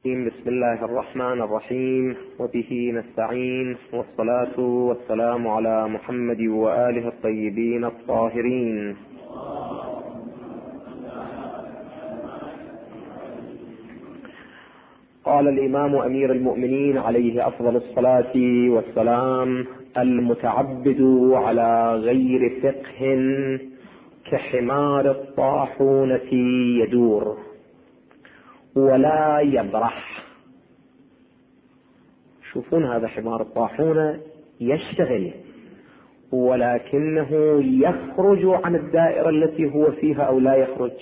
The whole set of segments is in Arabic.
بسم الله الرحمن الرحيم، وبه نستعين، والصلاة والسلام على محمد وآله الطيبين الطاهرين. قال الإمام أمير المؤمنين عليه أفضل الصلاة والسلام: المتعبد على غير فقه كحمار الطاحونة يدور ولا يبرح. شوفون هذا حمار الطاحونة يشتغل ولكنه يخرج عن الدائرة التي هو فيها أو لا يخرج،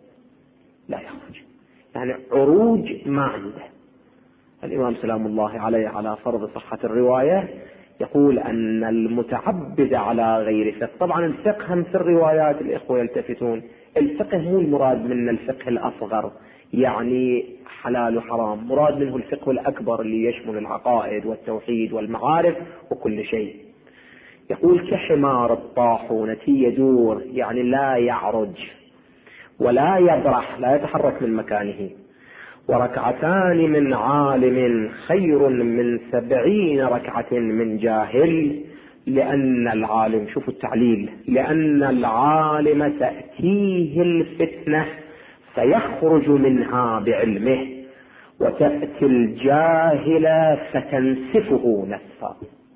يعني عروج ما عنده. الإمام سلام الله عليه على فرض صحة الرواية يقول أن المتعبد على غير فقه. طبعا الفقه هم في الروايات الإخوة يلتفتون، الفقه مو المراد من الفقه الأصغر يعني حلال وحرام، مراد منه الفقه الأكبر اللي يشمل العقائد والتوحيد والمعارف وكل شيء. يقول كحمار الطاحونة يدور، يعني لا يعرج ولا يبرح، لا يتحرك من مكانه. وركعتان من عالم خير من 70 ركعة من جاهل، لأن العالم، شوفوا التعليل، لأن العالم تأتيه الفتنة فيخرج منها بعلمه، وتأتي الجاهل فتنسفه نسفا.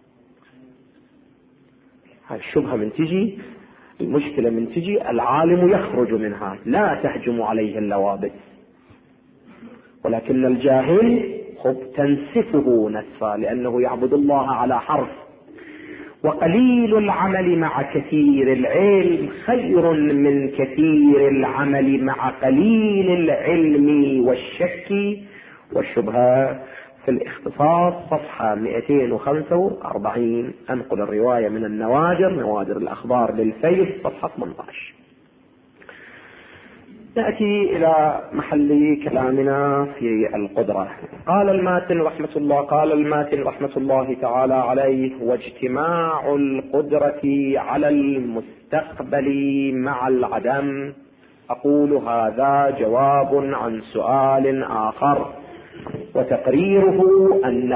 هذه الشبهة من تجي، المشكلة من تجي، العالم يخرج منها لا تهجم عليه اللوابس، ولكن الجاهل تنسفه نسفا لأنه يعبد الله على حرف. وقليل العمل مع كثير العلم خير من كثير العمل مع قليل العلم والشك والشبهة. في الاختصاص صفحة 245 أنقل الرواية من نوادر الأخبار للفيض صفحة 18. نأتي إلى محل كلامنا في القدرة. قال الماتن رحمة الله تعالى عليه: واجتماع القدرة على المستقبل مع العدم. أقول هذا جواب عن سؤال آخر، وتقريره أن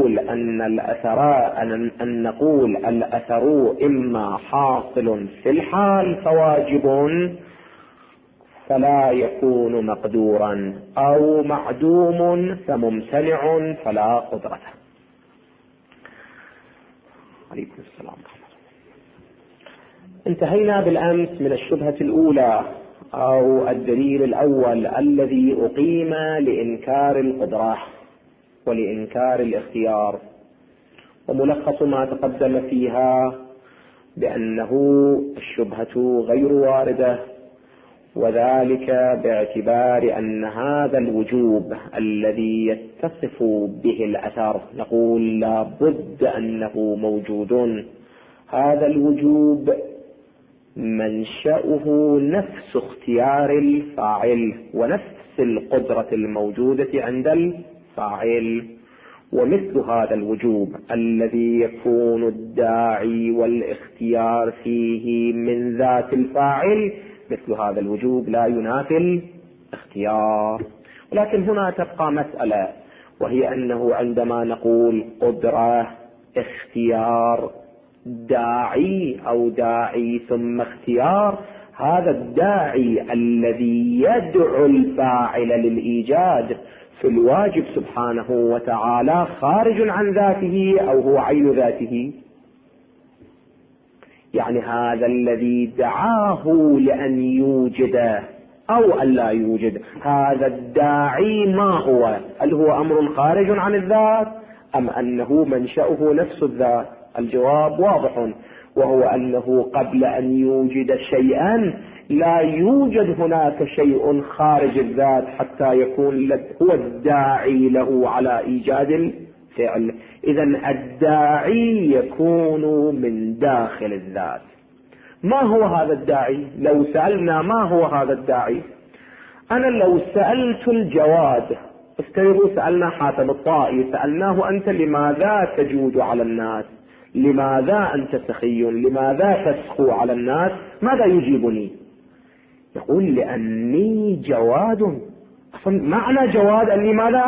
نقول الأثر إما حاصل في الحال فواجب فلا يكون مقدورا، أو معدوم فممتنع فلا قدرة. عليكم السلام. انتهينا بالأمس من الشبهة الأولى أو الدليل الأول الذي أقيم لإنكار القدرة ولإنكار الاختيار، وملخص ما تقدم فيها بأنه الشبهة غير واردة، وذلك باعتبار أن هذا الوجوب الذي يتصف به الأثر نقول لا بد أنه موجود. هذا الوجوب منشأه نفس اختيار الفاعل ونفس القدرة الموجودة عند الفاعل، ومثل هذا الوجوب الذي يكون الداعي والاختيار فيه من ذات الفاعل، مثل هذا الوجوب لا ينافي الاختيار. ولكن هنا تبقى مسألة، وهي أنه عندما نقول قدرة، اختيار، داعي أو داعي ثم اختيار، هذا الداعي الذي يدعو الفاعل للإيجاد في الواجب سبحانه وتعالى خارج عن ذاته أو هو عين ذاته. يعني هذا الذي دعاه لأن يوجد أو أن لا يوجد، هذا الداعي ما هو؟ هل هو أمر خارج عن الذات أم أنه منشأه نفس الذات؟ الجواب واضح، وهو أنه قبل أن يوجد شيئا لا يوجد هناك شيء خارج الذات حتى يكون هو الداعي له على إيجاد الفعل. إذن الداعي يكون من داخل الذات. ما هو هذا الداعي؟ لو سألنا ما هو هذا الداعي، أنا لو سألت الجواد، افترضوا سألنا حاتم الطائي، سألناه أنت لماذا تجود على الناس؟ لماذا أنت سخي؟ لماذا تسخو على الناس؟ ماذا يجيبني؟ يقول لأني جواد. معنى جواد أني ماذا؟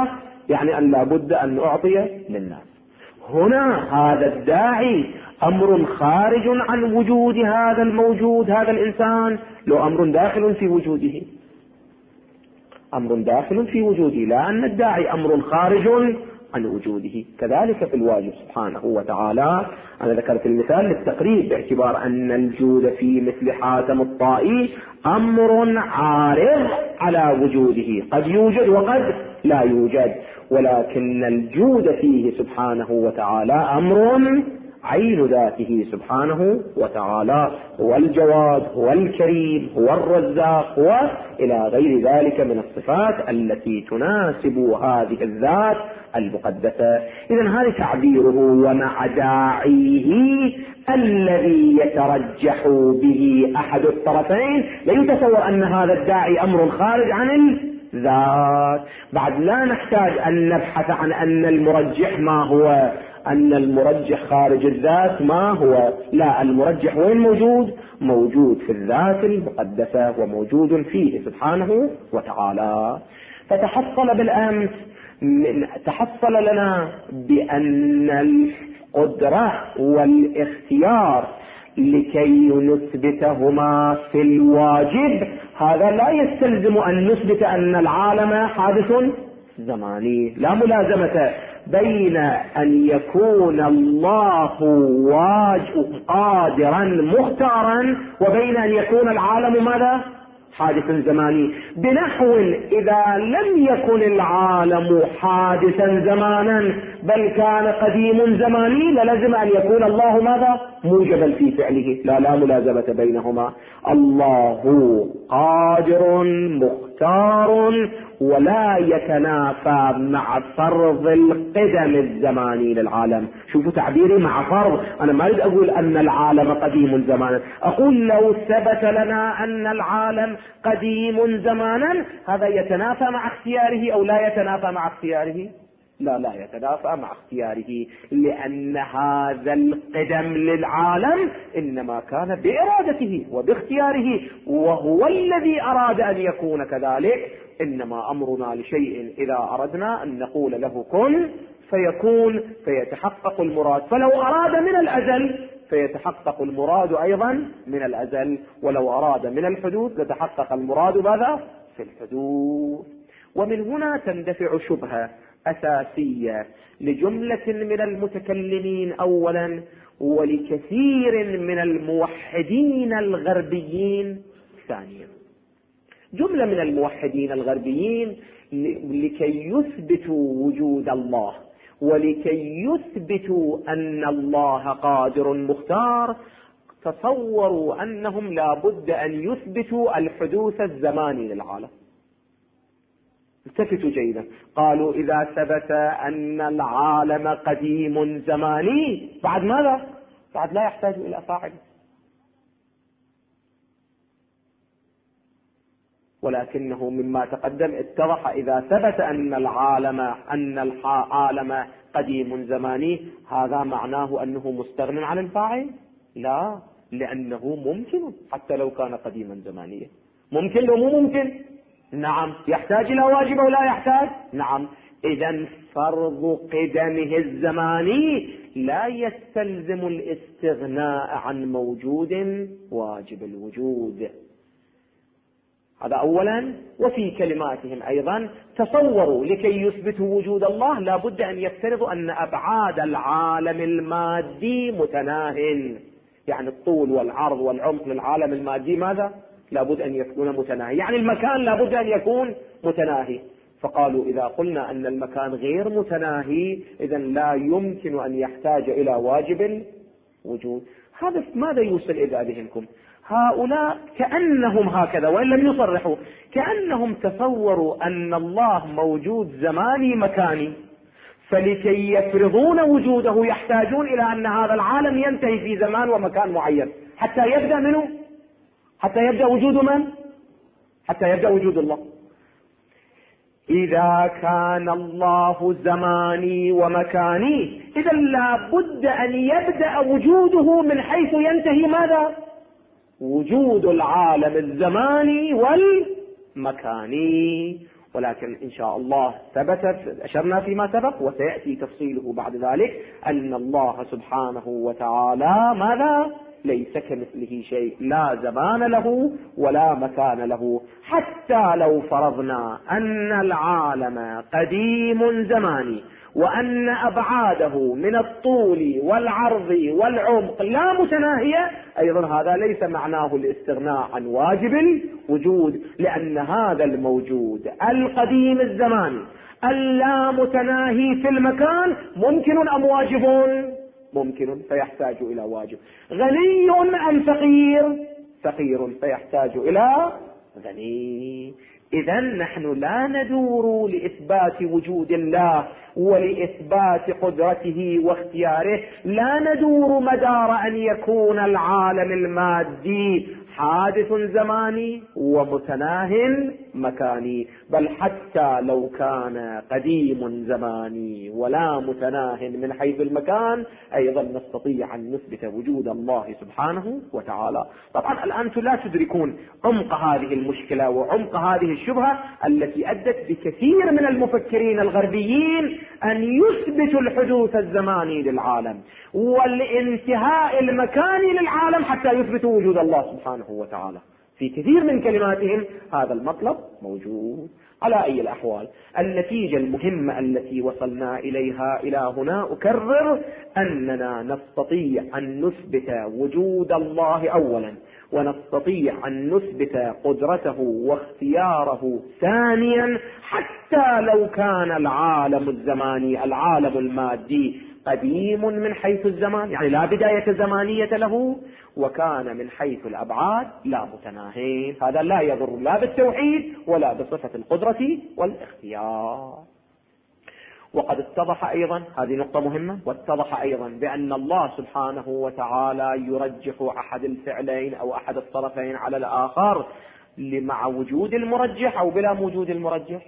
يعني أن لا بد أن نعطي للناس. هنا هذا الداعي أمر خارج عن وجود هذا الموجود، هذا الإنسان، لو أمر داخل في وجوده، أمر داخل في وجوده، لا أن الداعي أمر خارج عن وجوده. كذلك في الواجب سبحانه وتعالى. أنا ذكرت المثال للتقريب باعتبار أن الجود في مثل حاتم الطائي أمر عارض على وجوده، قد يوجد وقد لا يوجد، ولكن الجود فيه سبحانه وتعالى أمر عين ذاته سبحانه وتعالى، هو الجواد، هو الكريم، هو الرزاق، هو إلى غير ذلك من الصفات التي تناسب هذه الذات المقدسة. إذن هذا تعبيره ومع داعيه الذي يترجح به أحد الطرفين. لا يتصور أن هذا الداعي أمر خارج عن الذات. بعد لا نحتاج أن نبحث عن أن المرجح ما هو، أن المرجح خارج الذات ما هو، لا، المرجح وين موجود؟ موجود في الذات المقدسة وموجود فيه سبحانه وتعالى. فتحصل بالأمس، تحصل لنا بأن القدرة والاختيار لكي نثبتهما في الواجب هذا لا يستلزم أن نثبت أن العالم حادث زماني. لا ملازمة بين أن يكون الله قادرا مختارا وبين أن يكون العالم ماذا؟ حادث زماني. بنحو إذا لم يكن العالم حادثا زمانا بل كان قديم زماني للزم أن يكون الله ماذا؟ موجبا في فعله. لا ملازمة بينهما. الله قادر مختار ولا يتنافى مع فرض القدم الزماني للعالم. شوفوا تعبيري مع فرض، أنا ما أريد أقول أن العالم قديم زمانا، أقول لو ثبت لنا أن العالم قديم زمانا هذا يتنافى مع اختياره أو لا يتنافى مع اختياره؟ لا يتنافى مع اختياره، لأن هذا القدم للعالم إنما كان بإرادته وباختياره، وهو الذي أراد أن يكون كذلك. إنما أمرنا لشيء إذا أردنا أن نقول له كن فيكون فيتحقق المراد، فلو أراد من الأزل فيتحقق المراد أيضا من الأزل، ولو أراد من الحدوث لتحقق المراد ماذا؟ في الحدوث. ومن هنا تندفع شبهة أساسية لجملة من المتكلمين أولا ولكثير من الموحدين الغربيين ثانيا. جملة من الموحدين الغربيين لكي يثبتوا وجود الله ولكي يثبتوا أن الله قادر مختار تصوروا أنهم لا بد أن يثبتوا الحدوث الزماني للعالم. التفتوا جيدا، قالوا إذا ثبت أن العالم قديم زماني بعد ماذا؟ بعد لا يحتاج إلى فاعل. ولكنه مما تقدم اتضح إذا ثبت أن العالم قديم زماني هذا معناه أنه مستغن عن الفاعل؟ لا، لأنه ممكن حتى لو كان قديما زمانيا. ممكن لو مو ممكن؟ نعم. يحتاج إلى واجب ولا يحتاج؟ نعم. إذن فرض قدمه الزماني لا يستلزم الاستغناء عن موجود واجب الوجود. هذا أولا. وفي كلماتهم أيضا تصوروا لكي يثبتوا وجود الله لا بد أن يفترضوا أن أبعاد العالم المادي متناهٍ، يعني الطول والعرض والعمق للعالم المادي ماذا؟ لا بد أن يكون متناهي، يعني المكان لا بد أن يكون متناهي. فقالوا إذا قلنا أن المكان غير متناهي إذن لا يمكن أن يحتاج إلى واجب الوجود. هذا ماذا يوصل إلى ذهنكم؟ هؤلاء كأنهم هكذا وإن لم يصرحوا كأنهم تصوروا أن الله موجود زماني مكاني، فلكي يفرضون وجوده يحتاجون إلى أن هذا العالم ينتهي في زمان ومكان معين حتى يبدأ منه، حتى يبدأ وجود من؟ حتى يبدأ وجود الله. إذا كان الله زماني ومكاني إذا لا بد أن يبدأ وجوده من حيث ينتهي ماذا؟ وجود العالم الزماني والمكاني. ولكن إن شاء الله ثبتت أشرنا فيما سبق وسيأتي تفصيله بعد ذلك أن الله سبحانه وتعالى ماذا؟ ليس كمثله شيء، لا زمان له ولا مكان له. حتى لو فرضنا أن العالم قديم زماني وأن أبعاده من الطول والعرض والعمق لا متناهية، أيضا هذا ليس معناه الاستغناء عن واجب الوجود، لأن هذا الموجود القديم الزمان اللا متناهي في المكان ممكن أم واجب؟ ممكن، فيحتاج إلى واجب. غني أم فقير؟ فقير، فيحتاج إلى غني. إذا نحن لا ندور لإثبات وجود الله ولإثبات قدرته واختياره، لا ندور مدار أن يكون العالم المادي حادث زماني ومتناه مكاني، بل حتى لو كان قديم زماني ولا متناه من حيث المكان أيضا نستطيع أن نثبت وجود الله سبحانه وتعالى. طبعا الآن لا تدركون عمق هذه المشكلة وعمق هذه الشبهة التي أدت بكثير من المفكرين الغربيين أن يثبتوا الحدوث الزماني للعالم والانتهاء المكاني للعالم حتى يثبتوا وجود الله سبحانه وتعالى. في كثير من كلماتهم هذا المطلب موجود. على أي الأحوال، النتيجة المهمة التي وصلنا إليها إلى هنا أكرر أننا نستطيع أن نثبت وجود الله أولا، ونستطيع أن نثبت قدرته واختياره ثانيا، حتى لو كان العالم الزماني العالم المادي قديم من حيث الزمان، يعني لا بداية زمانية له، وكان من حيث الأبعاد لا متناهين. هذا لا يضر لا بالتوحيد ولا بصفة القدرة والاختيار. وقد اتضح أيضا، هذه نقطة مهمة، واتضح أيضا بأن الله سبحانه وتعالى يرجح أحد الفعلين أو أحد الطرفين على الآخر مع وجود المرجح أو بلا وجود المرجح.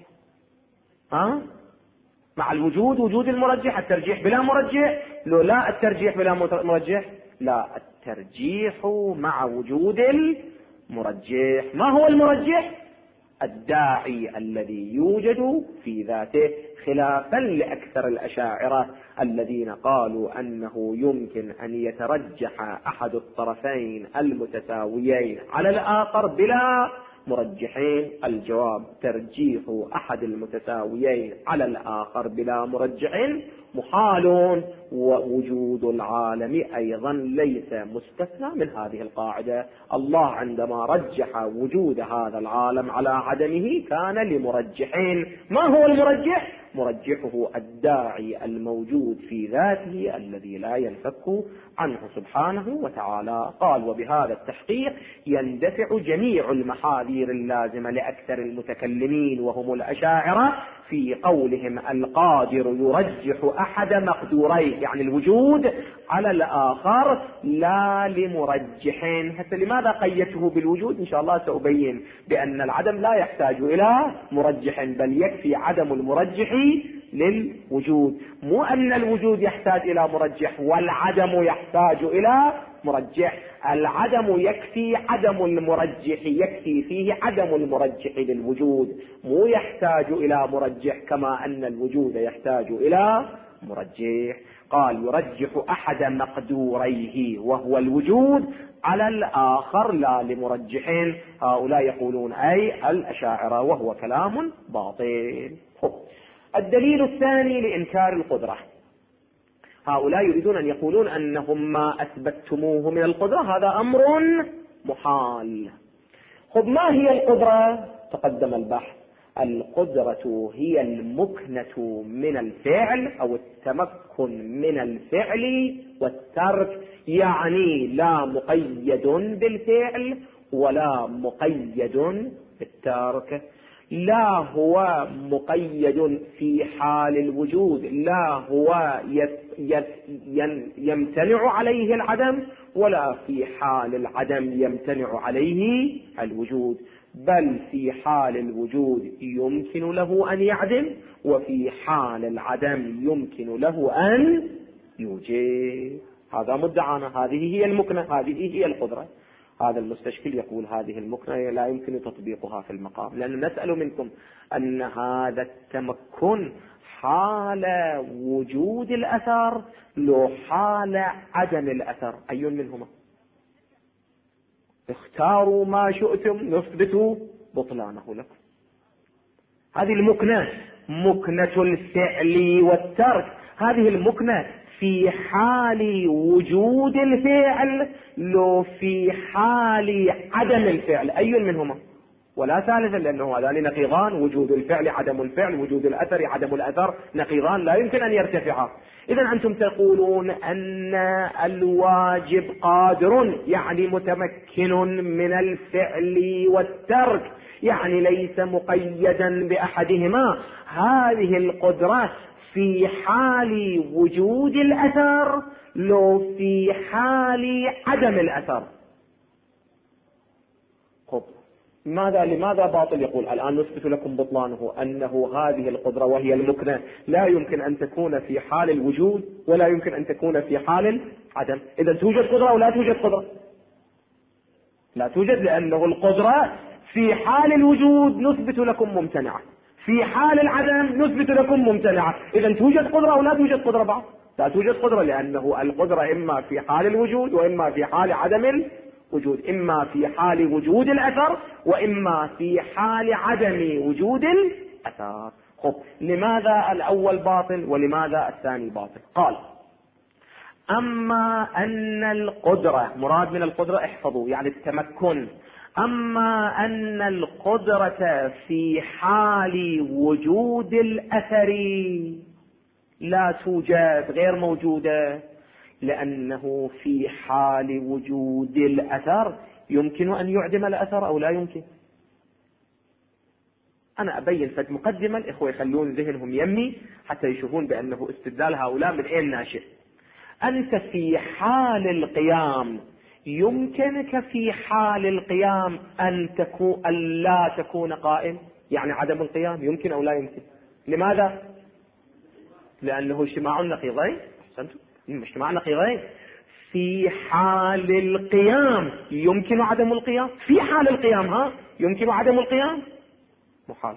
مع الوجود وجود المرجح، الترجيح بلا مرجح، لو لا الترجيح بلا مرجح، لا الترجيح مع وجود المرجح. ما هو المرجح؟ الداعي الذي يوجد في ذاته، خلافا لأكثر الأشاعرة الذين قالوا أنه يمكن أن يترجح أحد الطرفين المتساويين على الآخر بلا مرجحين. الجواب: ترجيح أحد المتساويين على الآخر بلا مرجح محال، ووجود العالم أيضا ليس مستثنى من هذه القاعدة. الله عندما رجح وجود هذا العالم على عدمه كان لمرجحين. ما هو المرجح؟ مرجحه الداعي الموجود في ذاته الذي لا ينفك عنه سبحانه وتعالى. قال: وبهذا التحقيق يندفع جميع المحاذير اللازمة لأكثر المتكلمين وهم الأشاعرة في قولهم القادر يرجح أحد مقدورين، يعني الوجود، على الآخر لا لمرجحين. حتى لماذا قيدته بالوجود؟ إن شاء الله سأبين بأن العدم لا يحتاج إلى مرجح، بل يكفي عدم المرجح للوجود، مو أن الوجود يحتاج إلى مرجح والعدم يحتاج إلى مرجح. العدم يكفي عدم المرجح، يكفي فيه عدم المرجح للوجود، مو يحتاج إلى مرجح كما أن الوجود يحتاج إلى مرجح. قال: يرجح أحد مقدوريه وهو الوجود على الآخر لا لمرجحين. هؤلاء يقولون أي الأشاعرة، وهو كلام باطل. الدليل الثاني لإنكار القدرة. هؤلاء يريدون أن يقولون أنهم ما أثبتتموه من القدرة هذا أمر محال. ما هي القدرة؟ تقدم البحث. القدرة هي المكنة من الفعل أو التمكن من الفعل والترك، يعني لا مقيد بالفعل ولا مقيد بالترك. لا هو مقيد في حال الوجود، لا هو يمتنع عليه العدم، ولا في حال العدم يمتنع عليه الوجود، بل في حال الوجود يمكن له أن يعدم، وفي حال العدم يمكن له أن يوجد. هذا مدعانا، هذه هي المكنة، هذه هي القدرة. هذا المستشكل يقول هذه المكنة لا يمكن تطبيقها في المقام، لأنه نسأل منكم أن هذا التمكن حال وجود الأثر لو حال عدم الأثر، أي منهما؟ اختاروا ما شئتم نثبت بطلانه لكم. هذه المكنة مكنة الفعل والترك، هذه المكنة في حال وجود الفعل لو في حال عدم الفعل، أي منهما؟ ولا ثالثا، لأنه هذان نقيضان، وجود الفعل عدم الفعل، وجود الأثر عدم الأثر، نقيضان لا يمكن أن يرتفعا. إذا أنتم تقولون أن الواجب قادر، يعني متمكن من الفعل والترك، يعني ليس مقيدا بأحدهما. هذه القدرة في حال وجود الأثر لو في حال عدم الأثر. لماذا باطل؟ يقول الآن نثبت لكم بطلانه، أنه هذه القدرة وهي المكنة لا يمكن أن تكون في حال الوجود ولا يمكن أن تكون في حال العدم. إذا توجد قدرة ولا توجد قدرة؟ لا توجد، لأنه القدرة في حال الوجود نثبت لكم ممتنعة، في حال العدم نثبت لكم ممتنعة. إذا توجد قدرة ولا توجد قدرة بعض؟ لا توجد قدرة، لأنه القدرة إما في حال الوجود وإما في حال عدم الوجود، إما في حال وجود الأثر وإما في حال عدم وجود الأثر. لماذا الأول باطل ولماذا الثاني باطل؟ قال أما أن القدرة، مراد من القدرة احفظوا يعني التمكن، أما أن القدرة في حال وجود الأثر لا توجد، غير موجودة، لأنه في حال وجود الأثر يمكن أن يعدم الأثر أو لا يمكن. أنا أبين فد مقدمة، الإخوة يخلون ذهنهم يمي حتى يشوفون بأنه استدلال هؤلاء من أين ناشئ. أنت في حال القيام يمكنك في حال القيام أن لا تكون قائم، يعني عدم القيام يمكن أو لا يمكن. لماذا؟ لأنه اجتماع النقيضين. أحسنتم، اجتماع النقيضين. في حال القيام يمكن عدم القيام، في حال القيام يمكن عدم القيام، محال.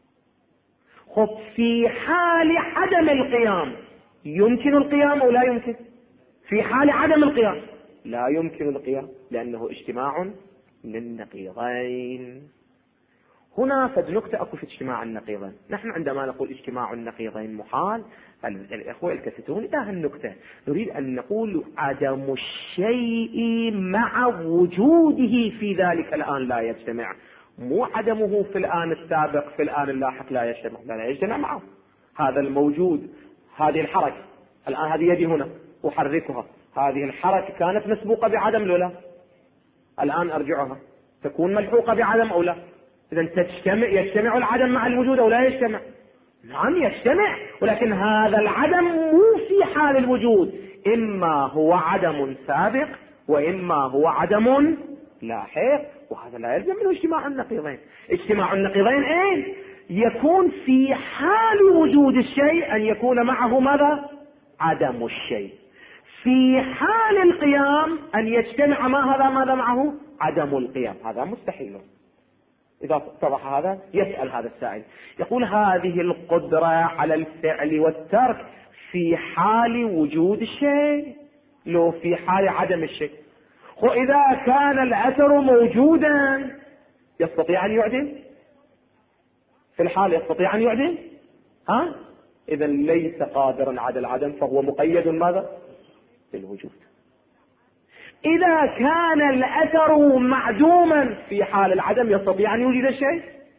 في حال عدم القيام يمكن القيام أو لا يمكن؟ في حال عدم القيام لا يمكن القيام، لأنه اجتماع للنقيضين. هنا فد نقطة أكو في اجتماع النقيضين. نحن عندما نقول اجتماع النقيضين محال، الإخوة التفتون إلى هالنقطة، نريد أن نقول عدم الشيء مع وجوده في ذلك الآن لا يجتمع، مو عدمه في الآن السابق في الآن اللاحق لا يجتمع، لا يجتمع معه. هذا الموجود، هذه الحركة الآن، هذه يدي هنا أحركها، هذه الحركة كانت مسبوقة بعدم لولا، الآن أرجعها تكون ملحوقة بعدم أو لا؟ إذا يجتمع العدم مع الوجود أو لا يجتمع؟ نعم يجتمع، ولكن هذا العدم مو في حال الوجود، إما هو عدم سابق وإما هو عدم لاحق، وهذا لا يلزم منه اجتماع النقيضين. اجتماع النقيضين ايه؟ يكون في حال وجود الشيء أن يكون معه ماذا؟ عدم الشيء. في حال القيام أن يجتمع ماذا معه؟ عدم القيام. هذا مستحيل. إذا اتضح هذا يسأل هذا السائل، يقول هذه القدرة على الفعل والترك في حال وجود الشيء لو في حال عدم الشيء. وإذا كان الأثر موجودا يستطيع أن يعدم؟ في الحال يستطيع أن يعدم؟ إذا ليس قادرا على العدم، فهو مقيد ماذا؟ بالوجود. إذا كان الأثر معدوما في حال العدم يستطيع أن يوجد الشيء؟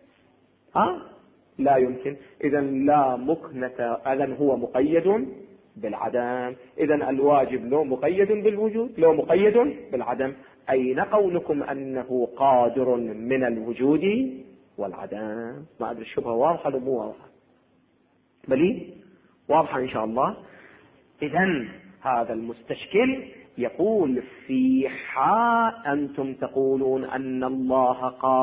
لا يمكن. إذا لا مكنة، إذا هو مقيد بالعدم. إذا الواجب لو مقيد بالوجود لو مقيد بالعدم. أين قولكم أنه قادر من الوجود والعدم؟ ما أدري الشبهة واضحة ولا مو واضحة؟ بلي واضحة إن شاء الله. إذا هذا المستشكل يقول في حال أنتم تقولون أن الله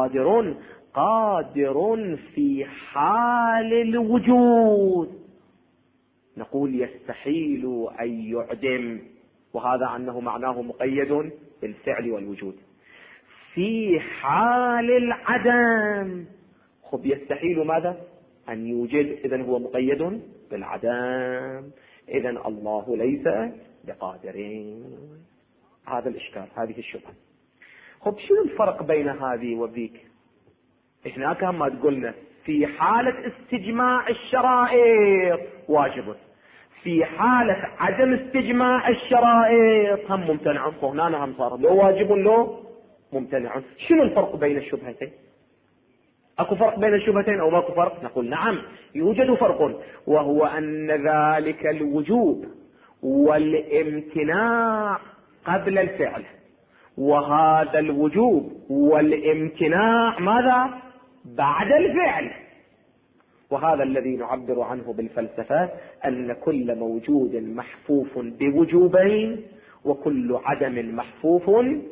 قادر في حال الوجود، نقول يستحيل أن يعدم، وهذا أنه معناه مقيد بالفعل والوجود. في حال العدم. خب يستحيل ماذا؟ أن يوجد، إذن هو مقيد بالعدم، إذن الله ليس بقادرين. هذا الإشكال، هذه الشبهة. خب شنو الفرق بين هذه وذيك؟ هناك ما تقولنا في حالة استجماع الشرائط واجب، في حالة عدم استجماع الشرائط هم ممتنع، وهنا هم صار لو واجب لو ممتنع. شنو الفرق بين الشبهتين؟ اكو فرق بين الشبهتين او ماكو فرق؟ نقول نعم يوجد فرق، وهو ان ذلك الوجوب والامتناع قبل الفعل، وهذا الوجوب والامتناع ماذا؟ بعد الفعل. وهذا الذي نعبر عنه بالفلسفة أن كل موجود محفوف بوجوبين وكل عدم محفوف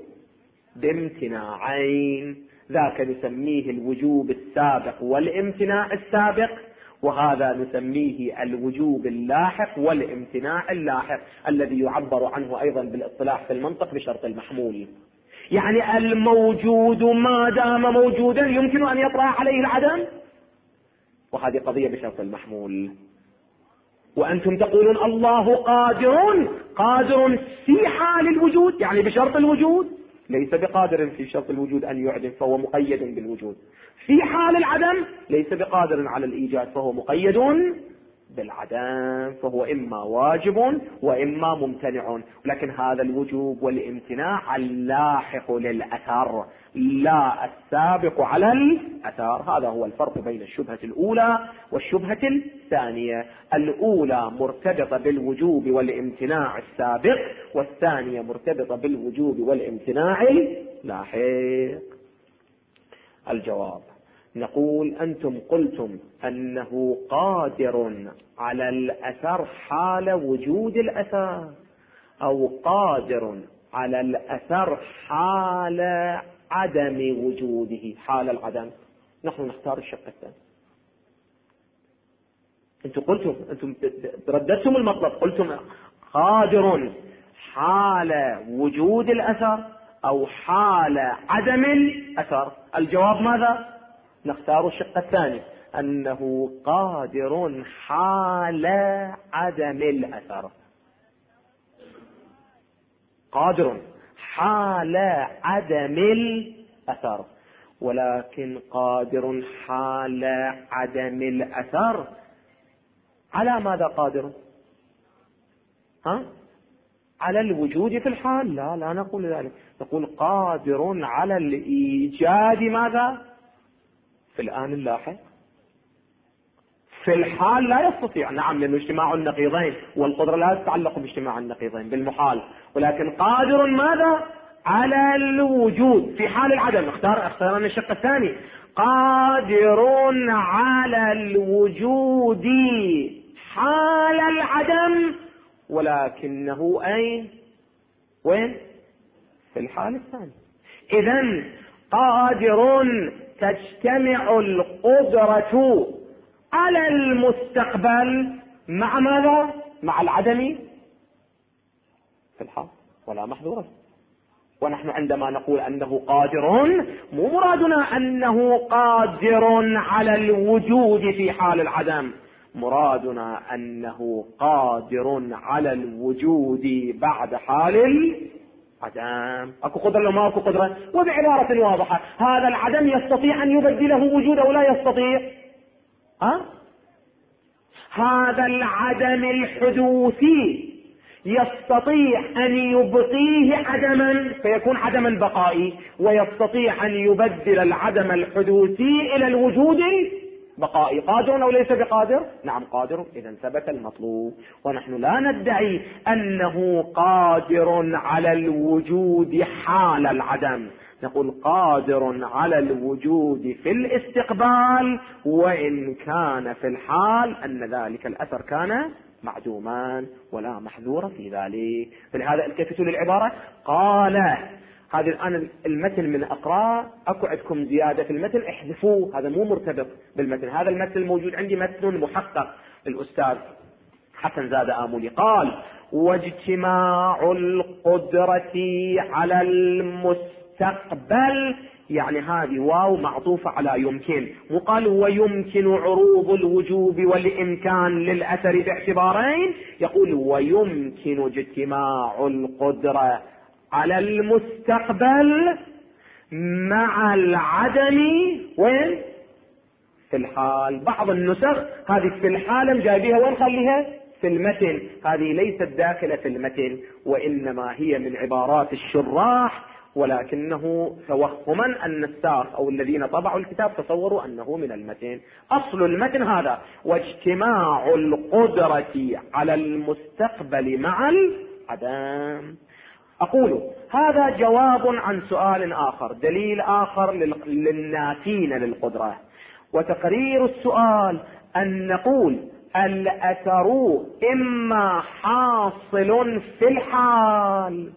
بامتناعين. ذاك نسميه الوجوب السابق والامتناع السابق، وهذا نسميه الوجوب اللاحق والامتناع اللاحق، الذي يعبر عنه أيضا بالاصطلاح في المنطق بشرط المحمول. يعني الموجود ما دام موجودا يمكن أن يطرأ عليه العدم، وهذه قضية بشرط المحمول. وأنتم تقولون الله قادر في حال الوجود، يعني بشرط الوجود، ليس بقادر في شرط الوجود أن يعدم فهو مقيد بالوجود. في حال العدم ليس بقادر على الإيجاد فهو مقيد بالعدم، فهو إما واجب وإما ممتنع. لكن هذا الوجوب والامتناع اللاحق للأثر لا السابق على الأثر. هذا هو الفرق بين الشبهة الأولى والشبهة الثانية. الأولى مرتبطة بالوجوب والامتناع السابق، والثانية مرتبطة بالوجوب والامتناع اللاحق. الجواب: نقول أنتم قلتم أنه قادر على الأثر حال وجود الأثر، أو قادر على الأثر حال عدم وجوده. حال العدم نحن نختار الشق الثاني. أنتم رددتم المطلب، قلتم قادر حال وجود الأثر أو حال عدم الأثر. الجواب ماذا؟ نختار الشق الثاني، أنه قادر حال عدم الأثر. قادر حال عدم الأثر، ولكن قادر حال عدم الأثر على ماذا قادر؟ على الوجود في الحال؟ لا نقول ذلك، نقول قادر على الإيجاد ماذا؟ في الآن اللاحق. في الحال لا يستطيع، نعم، لأنه اجتماع النقيضين، والقدرة لا تتعلق باجتماع النقيضين بالمحال، ولكن قادر ماذا؟ على الوجود في حال العدم. اختارنا الشق الثاني، قادر على الوجود حال العدم، ولكنه أين؟ وين؟ في الحال الثاني. إذن قادر تجتمع القدرة على المستقبل مع ماذا؟ مع العدم في الحال، ولا محظورة. ونحن عندما نقول أنه قادر، مو مرادنا أنه قادر على الوجود في حال العدم، مرادنا أنه قادر على الوجود بعد حال العدم. أكو قدرة لو ما أكو قدرة؟ وبعبارة واضحة، هذا العدم يستطيع أن يبدله وجود أو لا يستطيع؟ هذا العدم الحدوثي يستطيع أن يبقيه عدما فيكون عدما بقائي، ويستطيع أن يبدل العدم الحدوثي إلى الوجود بقائي. قادر أو ليس بقادر؟ نعم قادر. إذن ثبت المطلوب. ونحن لا ندعي أنه قادر على الوجود حال العدم، نقول قادر على الوجود في الاستقبال، وإن كان في الحال أن ذلك الأثر كان معدوما ولا محذور في ذلك. فلهذا التفتوا للعبارة قال. هذا الآن المتن من أقرأ، أكو عندكم زيادة في المتن احذفوه، هذا مو مرتبط بالمتن. هذا المتن الموجود عندي متن محقق للأستاذ حسن زاد آمولي. قال: واجتماع القدرة على المستقبل المستقبل، يعني هذه واو معطوفة على يمكن، وقال ويمكن عروض الوجوب والإمكان للأثر باعتبارين. يقول ويمكن اجتماع القدرة على المستقبل مع العدم وين؟ في الحال. بعض النسخ هذه في الحال جايبيها وين خليها؟ في المتن. هذه ليست داخلة في المتن، وإنما هي من عبارات الشراح، ولكنه توهما أن الساق أو الذين طبعوا الكتاب تصوروا أنه من المتن. أصل المتن هذا: واجتماع القدرة على المستقبل مع العدم. أقول هذا جواب عن سؤال آخر، دليل آخر للنافين للقدرة. وتقرير السؤال أن نقول الأثر إما حاصل في الحال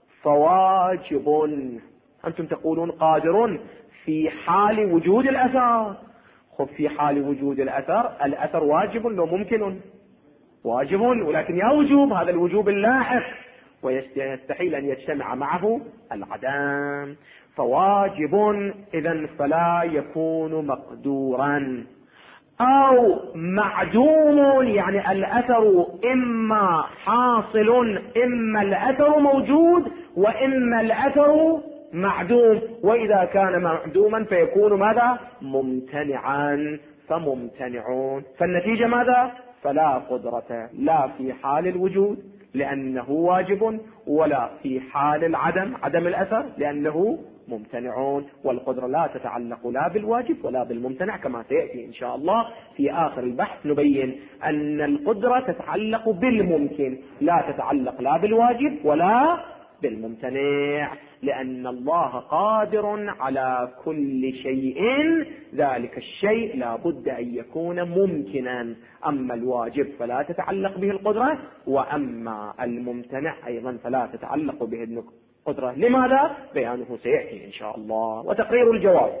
فواجب. أنتم تقولون قادر في حال وجود الأثر. خب في حال وجود الأثر واجب لو ممكن؟ واجب، ولكن يا وجوب، هذا الوجوب اللاحق، ويستحيل أن يجتمع معه العدم. فواجب إذن فلا يكون مقدورا. أو معدوم، يعني الأثر إما حاصل، إما الأثر موجود، وإما الأثر معدوم. وإذا كان معدوما فيكون ماذا؟ ممتنعا. فممتنعون، فالنتيجة ماذا؟ فلا قدرة لا في حال الوجود لأنه واجب، ولا في حال العدم، عدم الأثر، لأنه ممتنعون. والقدرة لا تتعلق لا بالواجب ولا بالممتنع، كما سيأتي إن شاء الله في آخر البحث نبين أن القدرة تتعلق بالممكن، لا تتعلق لا بالواجب ولا بالممتنع، لأن الله قادر على كل شيء، ذلك الشيء لا بد أن يكون ممكنا. أما الواجب فلا تتعلق به القدرة، وأما الممتنع أيضا فلا تتعلق به القدرة. لماذا؟ بيانه سيأتي إن شاء الله. وتقرير الجواب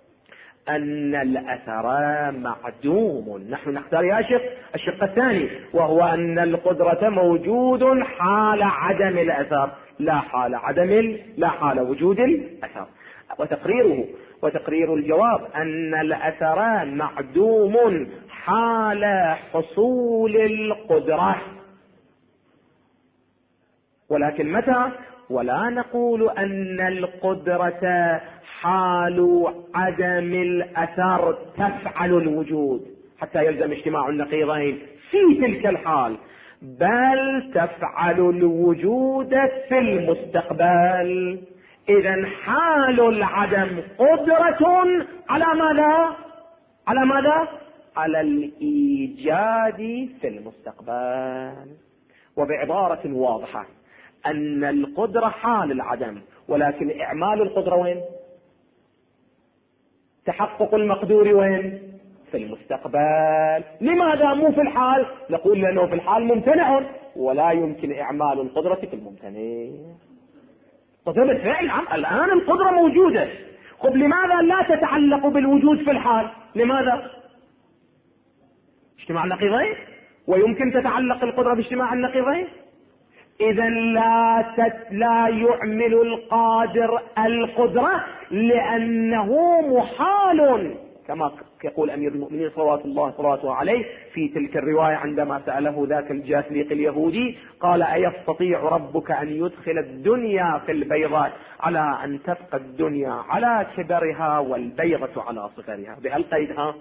أن الأثر معدوم. نحن نختار يا شيخ الشق الثاني، وهو أن القدرة موجود حال عدم الأثر، لا حال وجود الأثر. وتقرير الجواب أن الأثر معدوم حال حصول القدرة. ولكن متى؟ ولا نقول أن القدرة حال عدم الأثر تفعل الوجود حتى يلزم اجتماع النقيضين في تلك الحال، بل تفعل الوجود في المستقبل. إذن حال العدم قدرة على ماذا؟ على الإيجاد في المستقبل. وبعبارة واضحة أن القدرة حال العدم، ولكن إعمال القدرة وين؟ تحقق المقدور وين؟ في المستقبل. لماذا مو في الحال؟ نقول لأنه في الحال ممتنع، ولا يمكن إعمال القدرة في الممتنع. قدرة فعل الآن القدرة موجودة. خب لماذا لا تتعلق بالوجود في الحال؟ لماذا؟ اجتماع النقيضين، ويمكن تتعلق القدرة باجتماع النقيضين. إذن لا يعمل القادر القدرة لأنه محال، كما يقول أمير المؤمنين صلوات الله وسلامه عليه في تلك الرواية عندما سأله ذاك الجاثليق اليهودي قال: أيستطيع ربك أن يدخل الدنيا في البيضة على أن تبقى الدنيا على كبرها والبيضة على صغرها؟ بهالقيدها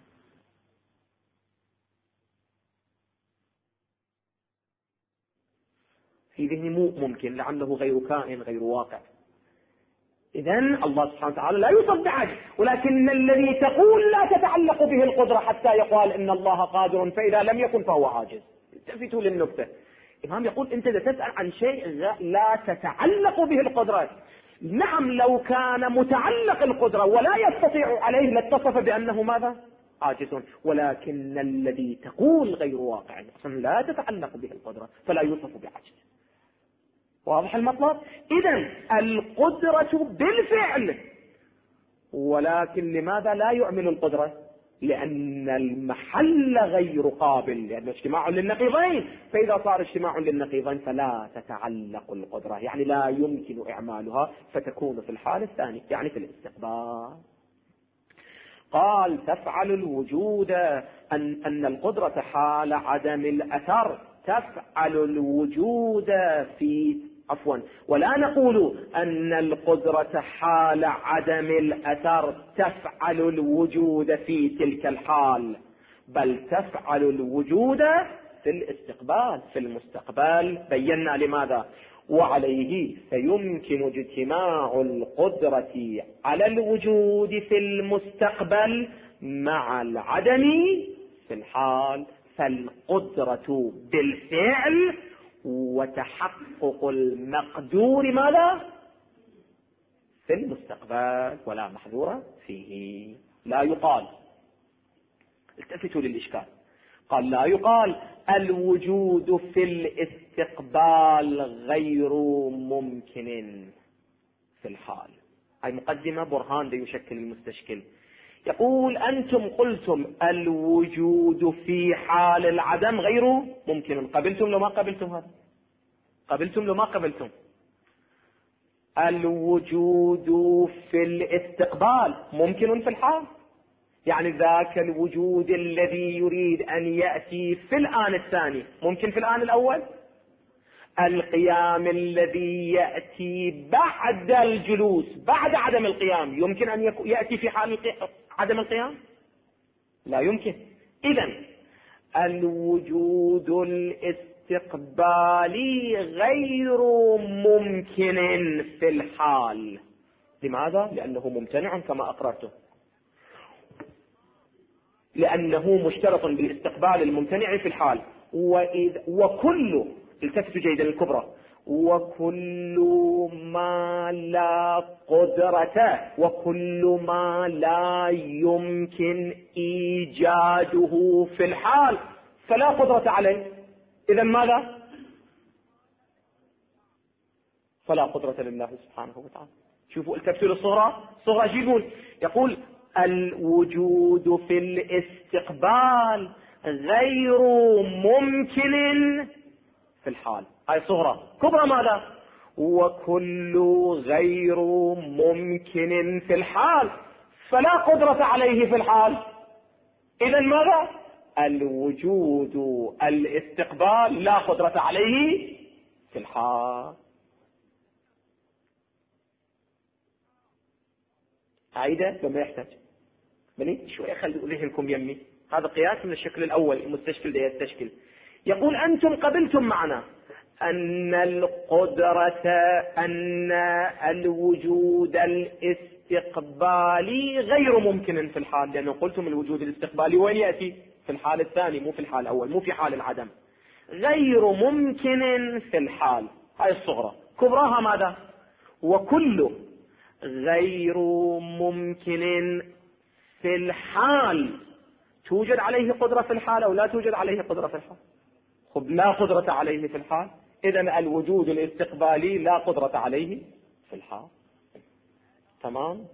في ذهني مو ممكن، لعله غير كائن غير واقع. إذن الله سبحانه وتعالى لا يوصف بعجز، ولكن الذي تقول لا تتعلق به القدرة حتى يقال إن الله قادر، فإذا لم يكن فهو عاجز. التفتوا للنكتة. الإمام يقول أنت تسأل عن شيء لا تتعلق به القدرة. نعم لو كان متعلق القدرة ولا يستطيع عليه لاتصف بأنه ماذا؟ عاجز، ولكن الذي تقول غير واقع، أصلا لا تتعلق به القدرة فلا يوصف بعجز. واضح المطلب؟ إذن القدرة بالفعل، ولكن لماذا لا يعمل القدرة؟ لأن المحل غير قابل، لأنه اجتماع للنقيضين، فإذا صار اجتماع للنقيضين فلا تتعلق القدرة، يعني لا يمكن إعمالها، فتكون في الحال الثاني يعني في الاستقبال. قال تفعل الوجود أن القدرة حال عدم الأثر، تفعل الوجود في ولا نقول أن القدرة حال عدم الأثر تفعل الوجود في تلك الحال، بل تفعل الوجود في الاستقبال، في المستقبل. بينا لماذا. وعليه فيمكن اجتماع القدرة على الوجود في المستقبل مع العدم في الحال، فالقدرة بالفعل وتحقق المقدور ماذا في المستقبل ولا محذور فيه. لا يقال، التفتوا للإشكال، قال لا يقال الوجود في الاستقبال غير ممكن في الحال. هاي مقدمة برهان ليشكل المستشكل. يقول أنتم قلتم الوجود في حال العدم غير ممكن، قبلتم لو ما قبلتم هذا؟ قبلتم لو ما قبلتم؟ الوجود في الاستقبال ممكن في الحال، يعني ذاك الوجود الذي يريد أن يأتي في الآن الثاني ممكن في الآن الأول. القيام الذي يأتي بعد الجلوس بعد عدم القيام يمكن أن يأتي في حال عدم القيام؟ لا يمكن. إذن الوجود الاستقبالي غير ممكن في الحال. لماذا؟ لأنه ممتنع كما أقررته، لأنه مشترط بالاستقبال الممتنع في الحال. وكل التفتوا جيدا الكبرى، وكل ما لا قدرة وكل ما لا يمكن إيجاده في الحال فلا قدرة عليه. إذن ماذا؟ فلا قدرة لله سبحانه وتعالى. شوفوا التفسير الصغرى يقول الوجود في الاستقبال غير ممكن في الحال. هاي صغرى. كبرى ماذا؟ وكل غير ممكن في الحال فلا قدرة عليه في الحال. إذن ماذا؟ الوجود الاستقبال لا قدرة عليه في الحال. عايدة لما يحتاج بني شوية خلوا ذهنكم يمي. هذا قياس من الشكل الأول المستشكل ده يستشكل. يقول أنتم قبلتم معنا أن القدرة أن الوجود الاستقبالي غير ممكن في الحال، لأنه قلتم الوجود الاستقبالي وين يأتي؟ في الحال الثاني مو في الحال الأول، مو في حال العدم. غير ممكن في الحال. هاي الصغرى. كبراها ماذا؟ وكل غير ممكن في الحال توجد عليه قدرة في الحال أو لا توجد عليه قدرة في الحال؟ خب لا قدرة عليه في الحال. إذن الوجود الاستقبالي لا قدرة عليه في الحال. تمام.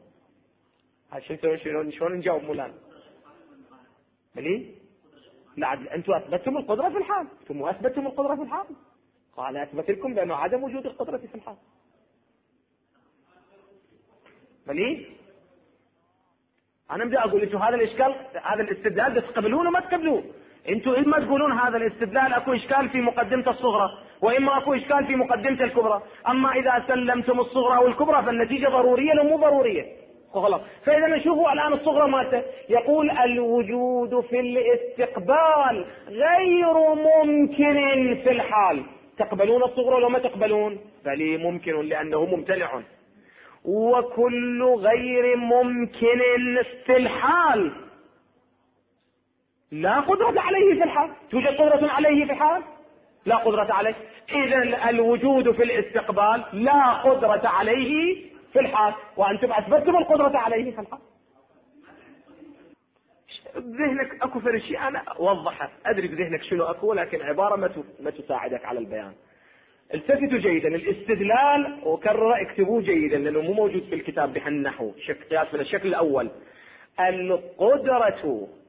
شلون نجاوب مولانا؟ بلي لا أنتم أثبتتم القدرة في الحال، ثم أثبتتم القدرة في الحال. قال أثبت لكم بأنه عدم وجود القدرة في الحال. بلي أنا بدي أقول أنتم هذا الإشكال هذا الاستدلال تقبلونه ما تقبلوه. أنتم إما تقولون هذا الاستدلال أكو إشكال في مقدمة الصغرى وإما أكو إشكال في مقدمة الكبرى. أما إذا سلمتم الصغرى والكبرى فالنتيجة ضرورية لو مو ضرورية. خلاص. فإذا نشوفوا الآن الصغرى مالته يقول الوجود في الاستقبال غير ممكن في الحال. تقبلون الصغرى لو ما تقبلون؟ بل ممكن لأنه ممتنع. وكل غير ممكن في الحال لا قدرة عليه في الحال. توجد قدرة عليه في الحال؟ لا قدرة عليه. إذن الوجود في الاستقبال لا قدرة عليه في الحال، وأنتم أثبتتم القدرة عليه في الحال. بذهنك أكو فرشي أنا وضحت أدري بذهنك شنو أكو، لكن عبارة ما تساعدك على البيان. التفتوا جيدا الاستدلال وكرر اكتبوه جيدا لأنه مو موجود في الكتاب بهالنحو. قياس من الشكل الأول. القدرة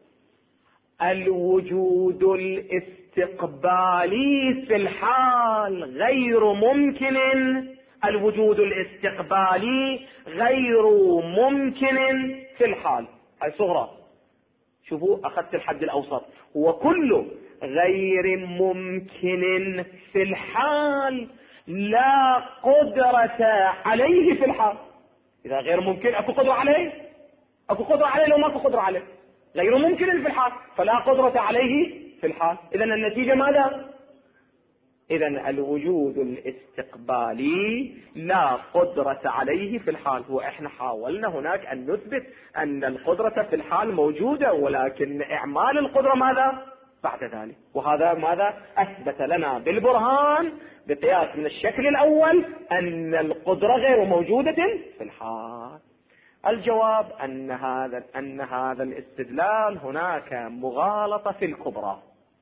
الوجود الاستقبالي في الحال غير ممكن، الوجود الاستقبالي غير ممكن في الحال. هاي صغرى، شوفوا أخذت الحد الأوسط. وكل غير ممكن في الحال لا قدرة عليه في الحال. إذا غير ممكن أكو قدرة عليه؟ أكو قدرة عليه لو ما أكو قدرة عليه. غير ممكن في الحال فلا قدرة عليه في الحال. إذن النتيجة ماذا؟ إذن الوجود الاستقبالي لا قدرة عليه في الحال. وإحنا حاولنا هناك أن نثبت أن القدرة في الحال موجودة، ولكن إعمال القدرة ماذا؟ بعد ذلك. وهذا ماذا أثبت لنا بالبرهان بقياس من الشكل الأول أن القدرة غير موجودة في الحال. الجواب أن هذا الاستدلال هناك مغالطة في الكبرى.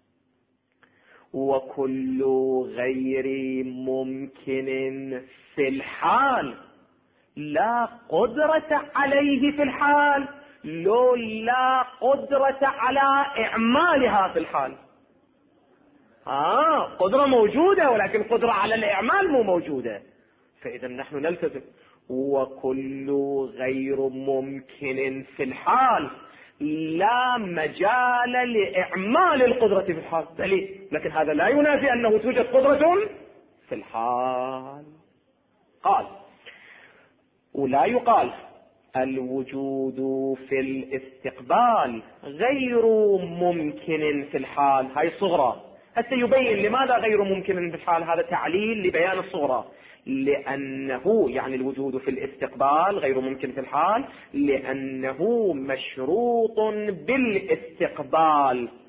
وكل غير ممكن في الحال لا قدرة عليه في الحال لو لا قدرة على إعمالها في الحال. قدرة موجودة ولكن قدرة على الإعمال مو موجودة. فإذا نحن نلتزم وكل غير ممكن في الحال لا مجال لإعمال القدرة في الحال دليل. لكن هذا لا ينافي أنه توجد قدرة في الحال. قال ولا يقال الوجود في الاستقبال غير ممكن في الحال. هاي صغرى. هسه يبين لماذا غير ممكن في الحال. هذا تعليل لبيان الصغرى. لأنه يعني الوجود في الاستقبال غير ممكن في الحال لأنه مشروط بالاستقبال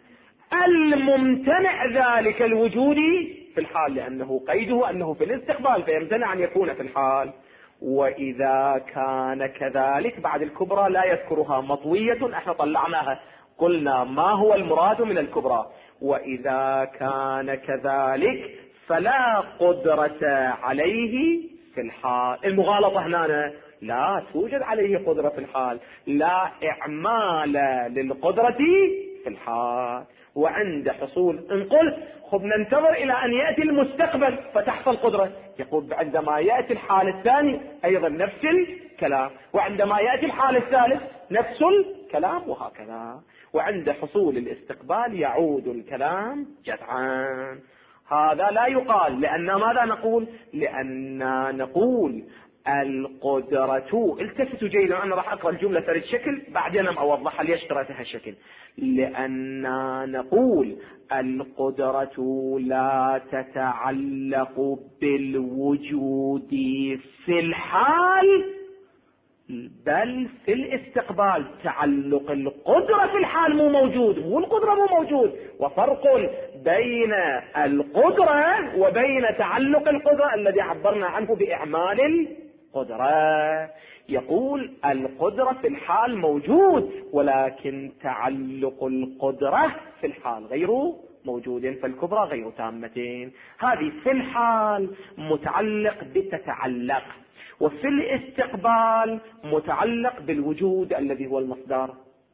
الممتنع ذلك الوجود في الحال، لأنه قيده أنه في الاستقبال فيمتنع أن يكون في الحال. وإذا كان كذلك بعد الكبرى لا يذكرها مطوية، احنا طلعناها قلنا ما هو المراد من الكبرى. وإذا كان كذلك فلا قدرة عليه في الحال. المغالطة هنا لا توجد عليه قدرة في الحال، لا إعمال للقدرة في الحال. وعند حصول انقل خب ننتظر إلى أن يأتي المستقبل فتحصل قدرة. يقول عندما يأتي الحال الثاني أيضا نفس الكلام، وعندما يأتي الحال الثالث نفس الكلام، وهكذا. وعند حصول الاستقبال يعود الكلام جدعان. هذا لا يقال. لأن ماذا نقول؟ لأن نقول القدرة. التفتوا جيدا، أنا راح أقرأ الجملة ثالث شكل بعدين أوضحها ليش ترى الشكل. لأن نقول القدرة لا تتعلق بالوجود في الحال بل في الاستقبال. تعلق القدرة في الحال مو موجود، والقدرة مو موجود. وفرق بين القدرة وبين تعلق القدرة الذي عبرنا عنه بإعمال القدرة. يقول القدرة في الحال موجود ولكن تعلق القدرة في الحال غير موجود، فالكبرى غير تامتين. هذه في الحال متعلق بتتعلق، وفي الاستقبال متعلق بالوجود الذي هو المصدر.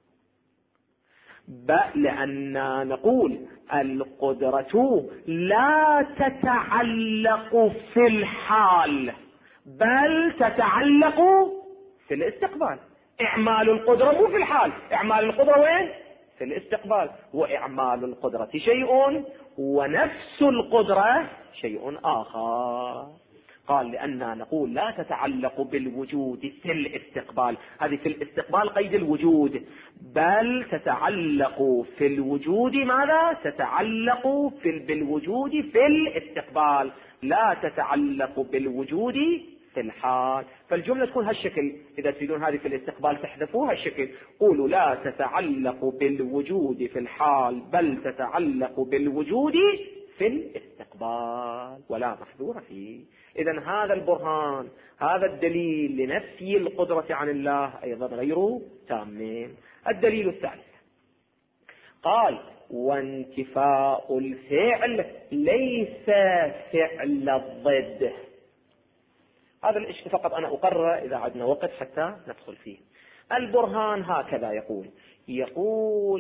لأن نقول القدرة لا تتعلق في الحال بل تتعلق في الاستقبال. إعمال القدرة مو في الحال، إعمال القدرة وين؟ في الاستقبال. وإعمال القدرة شيء ونفس القدرة شيء آخر. قال لأننا نقول لا تتعلق بالوجود في الاستقبال. هذه في الاستقبال قيد الوجود، بل تتعلق في الوجود. ماذا؟ تتعلق بالوجود في الاستقبال، لا تتعلق بالوجود في الحال. فالجملة تكون هالشكل. إذا تريدون هذه في الاستقبال تحذفوها هالشكل. قولوا لا تتعلق بالوجود في الحال بل تتعلق بالوجود في الاستقبال ولا محذور فيه. إذن هذا البرهان، هذا الدليل لنفي القدرة عن الله أيضا غير تامين. الدليل الثالث قال وانتفاء الفعل ليس فعل الضد. هذا الاشي فقط أنا أقرر إذا عدنا وقت حتى ندخل فيه. البرهان هكذا يقول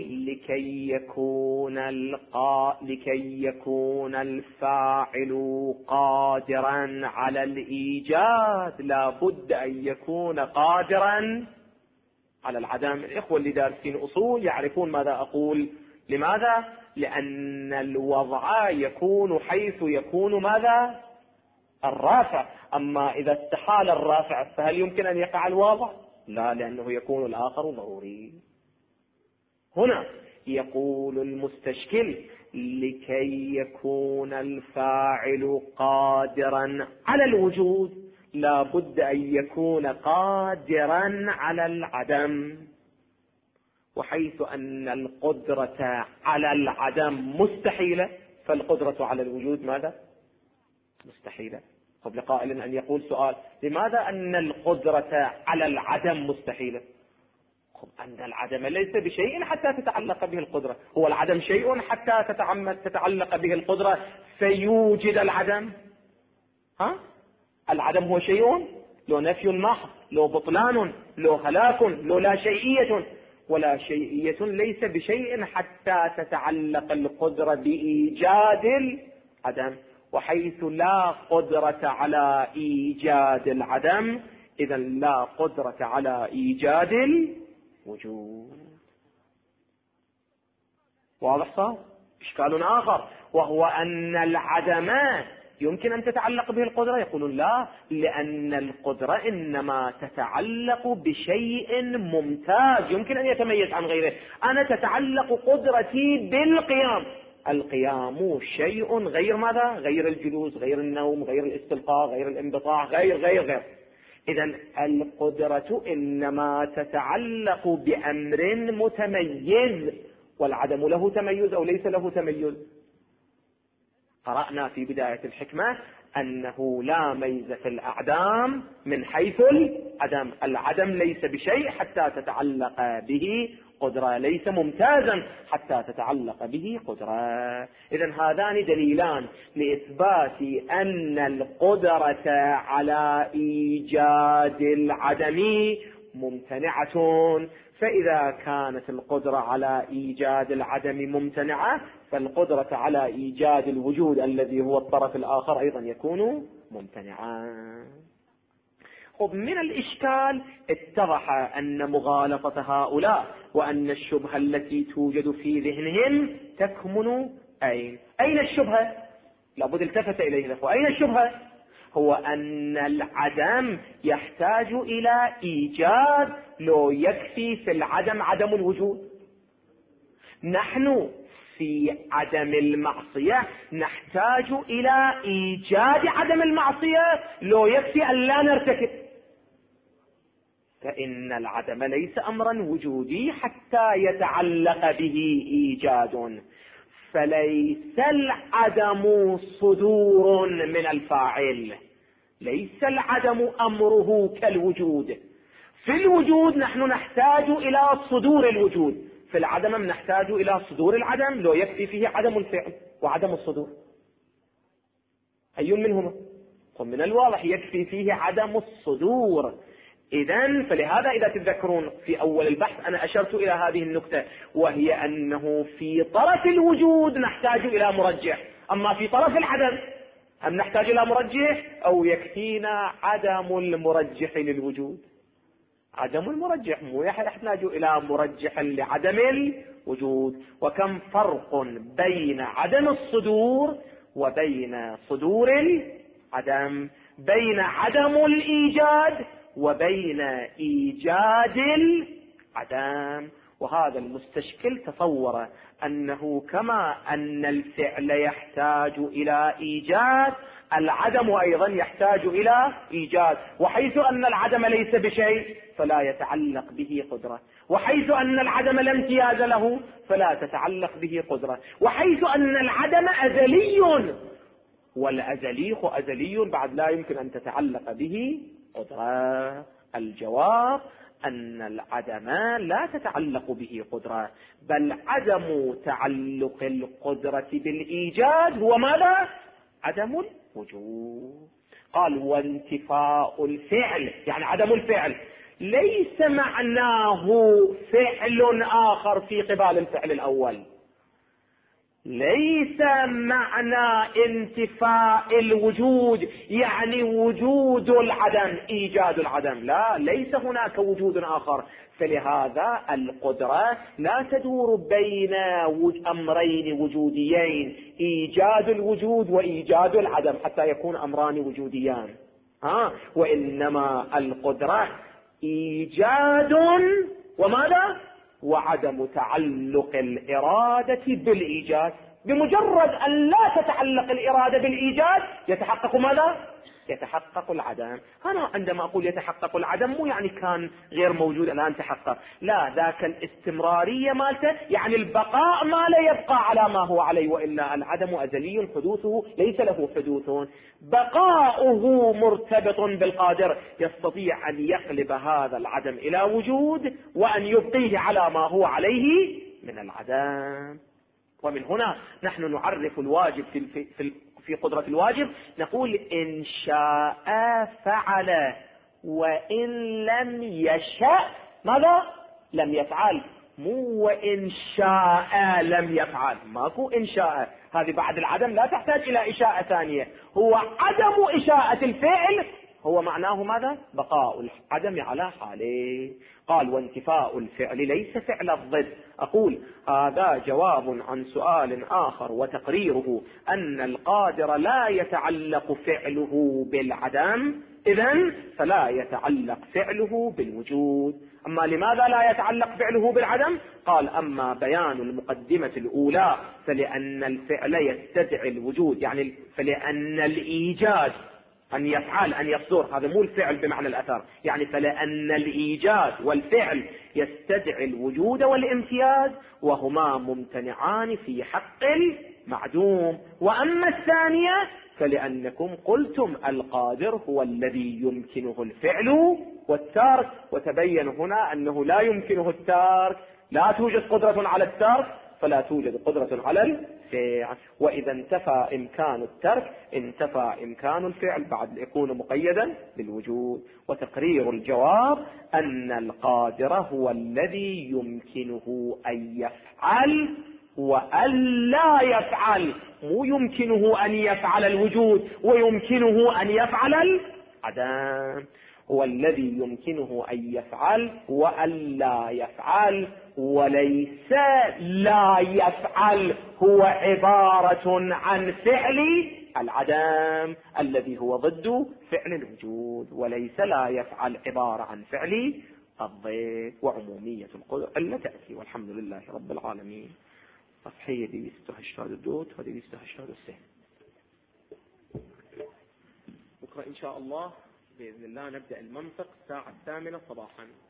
لكي يكون الفاعل قادرا على الإيجاد لا بد أن يكون قادرا على العدم. الإخوة اللي دارسين أصول يعرفون ماذا أقول. لماذا؟ لأن الوضع يكون حيث يكون ماذا؟ الرافع. أما إذا استحال الرافع فهل يمكن أن يقع الواضع؟ لا، لأنه يكون الآخر ضروري. هنا يقول المستشكل لكي يكون الفاعل قادرا على الوجود لا بد أن يكون قادرا على العدم، وحيث أن القدرة على العدم مستحيلة فالقدرة على الوجود ماذا؟ مستحيلة. قبل قائل أن يقول سؤال: لماذا أن القدرة على العدم مستحيلة؟ أن العدم ليس بشيء حتى تتعلق به القدرة. هو العدم شيء حتى تتعلق به القدرة فيوجد العدم؟ العدم هو شيء له نفي محض، له بطلان، له هلاك، له لا شيئية. ولا شيئية ليس بشيء حتى تتعلق القدرة بإيجاد العدم، وحيث لا قدرة على إيجاد العدم إذا لا قدرة على إيجاد الوجود. واضح صار؟ إشكال آخر وهو أن العدم يمكن أن تتعلق به القدرة. يقولون لا، لأن القدرة إنما تتعلق بشيء ممتاز يمكن أن يتميز عن غيره. أنا تتعلق قدرتي بالقيام، القيام شيء غير ماذا؟ غير الجلوس، غير النوم، غير الاستلقاء، غير الانبطاح، غير. إذن القدرة إنما تتعلق بأمر متميز، والعدم له تميز أو ليس له تميز. قرأنا في بداية الحكمة أنه لا ميز في الأعدام من حيث العدم. العدم ليس بشيء حتى تتعلق به قدرة، ليس ممتازا حتى تتعلق به قدرة. إذن هذان دليلان لإثبات أن القدرة على إيجاد العدم ممتنعة. فإذا كانت القدرة على إيجاد العدم ممتنعة فالقدرة على إيجاد الوجود الذي هو الطرف الآخر أيضا يكون ممتنعا. من الإشكال اتضح أن مغالطة هؤلاء وأن الشبهة التي توجد في ذهنهم تكمن أين الشبهة؟ لابد التفت إليه الأخوة. أين الشبهة؟ هو أن العدم يحتاج إلى إيجاد، لو يكفي في العدم عدم الوجود. نحن في عدم المعصية نحتاج إلى إيجاد عدم المعصية، لو يكفي أن لا نرتكب. فإن العدم ليس أمرا وجودي حتى يتعلق به إيجاد، فليس العدم صدور من الفاعل، ليس العدم أمره كالوجود. في الوجود نحن نحتاج إلى صدور الوجود، في العدم نحتاج إلى صدور العدم، لو يكفي فيه عدم الفعل وعدم الصدور. أي منهما؟ من الواضح يكفي فيه عدم الصدور. إذن فلهذا إذا تتذكرون في أول البحث أنا أشرت إلى هذه النقطة، وهي أنه في طرف الوجود نحتاج إلى مرجح، أما في طرف العدم أم نحتاج إلى مرجح أو يكفينا عدم المرجح للوجود؟ عدم المرجح، مو يحتاج إلى مرجح لعدم الوجود. وكم فرق بين عدم الصدور وبين صدور العدم، بين عدم الإيجاد وبين إيجاد العدم. وهذا المستشكل تصور أنه كما أن الفعل يحتاج إلى إيجاد، العدم أيضا يحتاج إلى إيجاد، وحيث أن العدم ليس بشيء فلا يتعلق به قدرة، وحيث أن العدم لا امتياز له فلا تتعلق به قدرة، وحيث أن العدم أزلي والأزلي أزلي بعد لا يمكن أن تتعلق به قدرة. الجواب أن العدم لا تتعلق به قدرة، بل عدم تعلق القدرة بالإيجاد هو ماذا؟ عدم الوجود. قال وانتفاء الفعل يعني عدم الفعل ليس معناه فعل آخر في قبال الفعل الأول، ليس معنى انتفاء الوجود يعني وجود العدم إيجاد العدم، لا، ليس هناك وجود آخر. فلهذا القدرة لا تدور بين أمرين وجوديين، إيجاد الوجود وإيجاد العدم حتى يكون أمران وجوديان، وإنما القدرة إيجاد وماذا؟ وعدم تعلق الإرادة بالإيجاد. بمجرد أن لا تتعلق الإرادة بالإيجاد يتحقق ماذا؟ يتحقق العدم. أنا عندما أقول يتحقق العدم مو يعني كان غير موجود الآن تحقق، لا، ذاك الاستمرارية مالته يعني البقاء ما لا يبقى على ما هو عليه، وإلا العدم أزلي حدوثه ليس له حدوث، بقاؤه مرتبط بالقادر، يستطيع أن يقلب هذا العدم إلى وجود وأن يبقيه على ما هو عليه من العدم. ومن هنا نحن نعرف الواجب في قدرة الواجب، نقول إن شاء فعل وإن لم يشأ ماذا؟ لم يفعل. مو وإن شاء لم يفعل، ماكو إن شاء، هذه بعد العدم لا تحتاج إلى إشاءة ثانية. هو عدم إشاءة الفعل هو معناه ماذا؟ بقاء العدم على حاله. قال وانتفاء الفعل ليس فعل الضد. أقول هذا جواب عن سؤال آخر وتقريره أن القادر لا يتعلق فعله بالعدم، إذن فلا يتعلق فعله بالوجود. أما لماذا لا يتعلق فعله بالعدم؟ قال أما بيان المقدمة الأولى فلأن الفعل يستدعي الوجود، يعني فلأن الإيجاد أن يفعل أن يصدر، هذا مو الفعل بمعنى الأثر، يعني فلأن الإيجاد والفعل يستدعي الوجود والامتياز وهما ممتنعان في حق المعدوم. وأما الثانية فلأنكم قلتم القادر هو الذي يمكنه الفعل والترك، وتبين هنا أنه لا يمكنه الترك، لا توجد قدرة على الترك فلا توجد قدرة على الفعل. وإذا انتفى إمكان الترك انتفى إمكان الفعل بعد يكون مقيدا بالوجود. وتقرير الجواب أن القادر هو الذي يمكنه أن يفعل وألا يفعل، مو يمكنه أن يفعل الوجود ويمكنه أن يفعل العدم. هو الذي يمكنه أن يفعل وألا يفعل، وليس لا يفعل هو عبارة عن فعل العدم الذي هو ضد فعل الوجود، وليس لا يفعل عبارة عن فعل الضد. وعمومية القدرة إلا تأتي. والحمد لله رب العالمين. صفحية 282 و 283. بكرة إن شاء الله بإذن الله نبدأ المنطق الساعة 8 صباحا.